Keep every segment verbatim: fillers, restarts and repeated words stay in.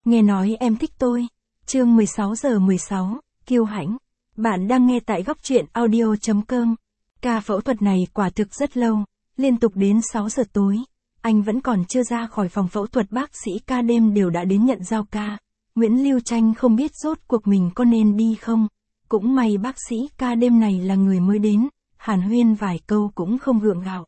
Nghe nói em thích tôi. Chương mười sáu giờ mười sáu, kiêu hãnh. Bạn đang nghe tại góc truyện audio chấm com. Ca phẫu thuật này quả thực rất lâu, liên tục đến sáu giờ tối. Anh vẫn còn chưa ra khỏi phòng phẫu thuật, bác sĩ ca đêm đều đã đến nhận giao ca. Nguyễn Lưu Tranh không biết rốt cuộc mình có nên đi không. Cũng may bác sĩ ca đêm này là người mới đến, hàn huyên vài câu cũng không gượng gạo.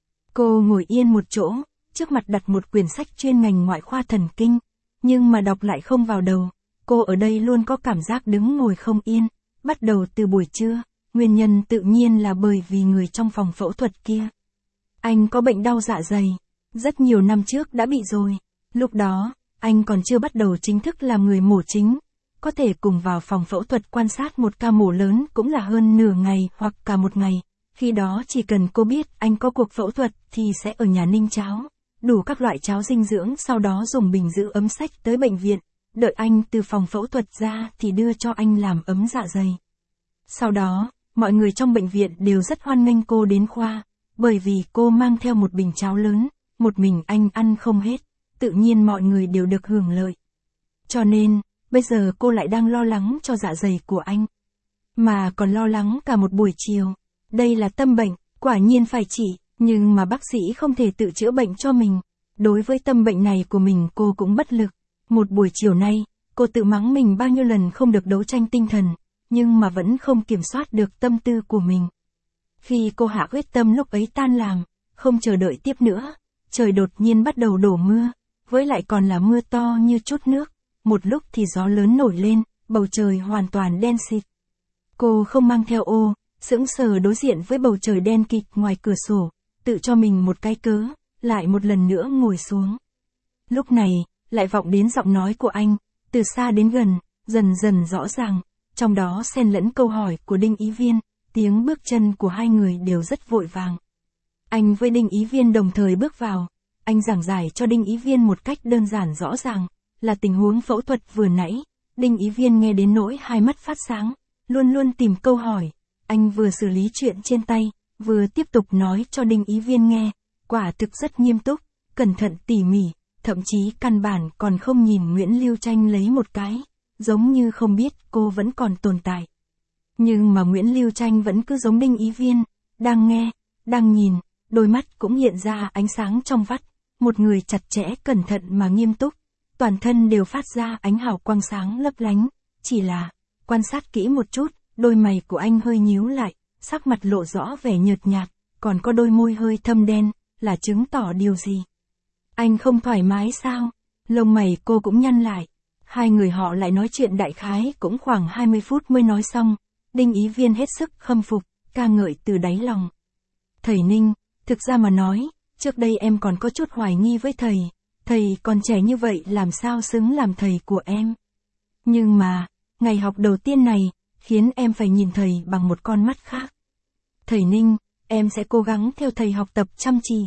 Cô ngồi yên một chỗ, trước mặt đặt một quyển sách chuyên ngành ngoại khoa thần kinh, nhưng mà đọc lại không vào đầu. Cô ở đây luôn có cảm giác đứng ngồi không yên, bắt đầu từ buổi trưa, nguyên nhân tự nhiên là bởi vì người trong phòng phẫu thuật kia. Anh có bệnh đau dạ dày, rất nhiều năm trước đã bị rồi, lúc đó, anh còn chưa bắt đầu chính thức làm người mổ chính. Có thể cùng vào phòng phẫu thuật quan sát một ca mổ lớn cũng là hơn nửa ngày hoặc cả một ngày. Khi đó chỉ cần cô biết anh có cuộc phẫu thuật thì sẽ ở nhà ninh cháo, đủ các loại cháo dinh dưỡng, sau đó dùng bình giữ ấm sách tới bệnh viện. Đợi anh từ phòng phẫu thuật ra thì đưa cho anh làm ấm dạ dày. Sau đó, mọi người trong bệnh viện đều rất hoan nghênh cô đến khoa, bởi vì cô mang theo một bình cháo lớn, một mình anh ăn không hết, tự nhiên mọi người đều được hưởng lợi. Cho nên, bây giờ cô lại đang lo lắng cho dạ dày của anh. Mà còn lo lắng cả một buổi chiều. Đây là tâm bệnh, quả nhiên phải trị, nhưng mà bác sĩ không thể tự chữa bệnh cho mình. Đối với tâm bệnh này của mình cô cũng bất lực. Một buổi chiều nay, cô tự mắng mình bao nhiêu lần không được đấu tranh tinh thần, nhưng mà vẫn không kiểm soát được tâm tư của mình. Khi cô hạ quyết tâm lúc ấy tan làm, không chờ đợi tiếp nữa, trời đột nhiên bắt đầu đổ mưa, với lại còn là mưa to như chút nước. Một lúc thì gió lớn nổi lên, bầu trời hoàn toàn đen xịt. Cô không mang theo ô, sững sờ đối diện với bầu trời đen kịt ngoài cửa sổ, tự cho mình một cái cớ, lại một lần nữa ngồi xuống. Lúc này, lại vọng đến giọng nói của anh, từ xa đến gần, dần dần rõ ràng, trong đó xen lẫn câu hỏi của Đinh Ý Viên, tiếng bước chân của hai người đều rất vội vàng. Anh với Đinh Ý Viên đồng thời bước vào, anh giảng giải cho Đinh Ý Viên một cách đơn giản rõ ràng, là tình huống phẫu thuật vừa nãy. Đinh Ý Viên nghe đến nỗi hai mắt phát sáng, luôn luôn tìm câu hỏi. Anh vừa xử lý chuyện trên tay, vừa tiếp tục nói cho Đinh Ý Viên nghe, quả thực rất nghiêm túc, cẩn thận tỉ mỉ, thậm chí căn bản còn không nhìn Nguyễn Lưu Tranh lấy một cái, giống như không biết cô vẫn còn tồn tại. Nhưng mà Nguyễn Lưu Tranh vẫn cứ giống Đinh Ý Viên, đang nghe, đang nhìn, đôi mắt cũng hiện ra ánh sáng trong vắt, một người chặt chẽ cẩn thận mà nghiêm túc, toàn thân đều phát ra ánh hào quang sáng lấp lánh, chỉ là, quan sát kỹ một chút, đôi mày của anh hơi nhíu lại, sắc mặt lộ rõ vẻ nhợt nhạt, còn có đôi môi hơi thâm đen, là chứng tỏ điều gì? Anh không thoải mái sao? Lông mày cô cũng nhăn lại. Hai người họ lại nói chuyện đại khái cũng khoảng hai mươi phút mới nói xong. Đinh Ý Viên hết sức khâm phục, ca ngợi từ đáy lòng. Thầy Ninh, thực ra mà nói, trước đây em còn có chút hoài nghi với thầy. Thầy còn trẻ như vậy làm sao xứng làm thầy của em? Nhưng mà, ngày học đầu tiên này, khiến em phải nhìn thầy bằng một con mắt khác. Thầy Ninh, em sẽ cố gắng theo thầy học tập chăm chỉ.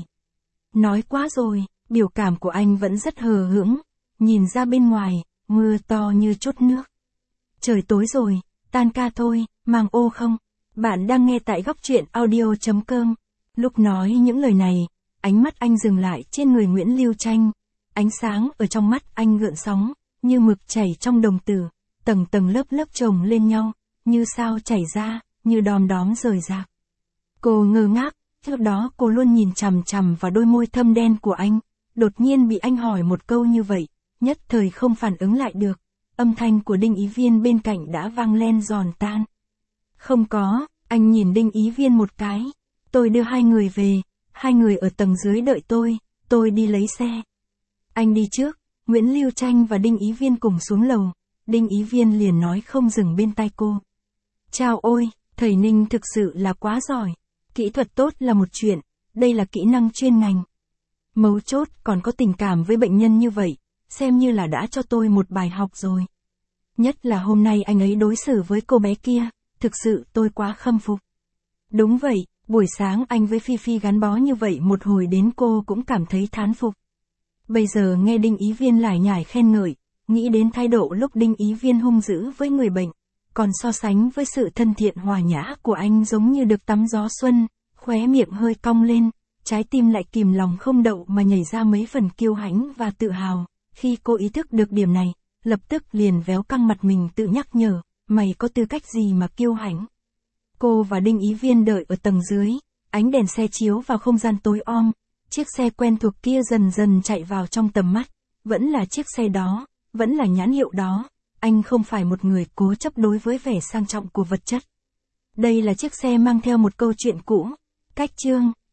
Nói quá rồi, biểu cảm của anh vẫn rất hờ hững, nhìn ra bên ngoài, mưa to như chút nước. Trời tối rồi, tan ca thôi, mang ô không? Bạn đang nghe tại góc truyện audio chấm com. Lúc nói những lời này, ánh mắt anh dừng lại trên người Nguyễn Lưu Tranh. Ánh sáng ở trong mắt anh gợn sóng, như mực chảy trong đồng tử, tầng tầng lớp lớp chồng lên nhau, như sao chảy ra, như đom đóm rời rạc. Cô ngơ ngác, trước đó cô luôn nhìn chằm chằm vào đôi môi thâm đen của anh, đột nhiên bị anh hỏi một câu như vậy, nhất thời không phản ứng lại được, âm thanh của Đinh Ý Viên bên cạnh đã vang lên giòn tan. Không có, anh nhìn Đinh Ý Viên một cái, tôi đưa hai người về, hai người ở tầng dưới đợi tôi, tôi đi lấy xe. Anh đi trước, Nguyễn Lưu Tranh và Đinh Ý Viên cùng xuống lầu, Đinh Ý Viên liền nói không dừng bên tai cô. Chao ôi, thầy Ninh thực sự là quá giỏi, kỹ thuật tốt là một chuyện, đây là kỹ năng chuyên ngành. Mấu chốt còn có tình cảm với bệnh nhân như vậy, xem như là đã cho tôi một bài học rồi. Nhất là hôm nay anh ấy đối xử với cô bé kia, thực sự tôi quá khâm phục. Đúng vậy, buổi sáng anh với Phi Phi gắn bó như vậy một hồi đến cô cũng cảm thấy thán phục. Bây giờ nghe Đinh Ý Viên lải nhải khen ngợi, nghĩ đến thái độ lúc Đinh Ý Viên hung dữ với người bệnh, còn so sánh với sự thân thiện hòa nhã của anh giống như được tắm gió xuân, khóe miệng hơi cong lên, trái tim lại kìm lòng không đậu mà nhảy ra mấy phần kiêu hãnh và tự hào. Khi cô ý thức được điểm này, lập tức liền véo căng mặt mình tự nhắc nhở, mày có tư cách gì mà kiêu hãnh. Cô và Đinh Ý Viên đợi ở tầng dưới, ánh đèn xe chiếu vào không gian tối om, chiếc xe quen thuộc kia dần dần chạy vào trong tầm mắt, vẫn là chiếc xe đó, vẫn là nhãn hiệu đó, anh không phải một người cố chấp đối với vẻ sang trọng của vật chất. Đây là chiếc xe mang theo một câu chuyện cũ, cách chương.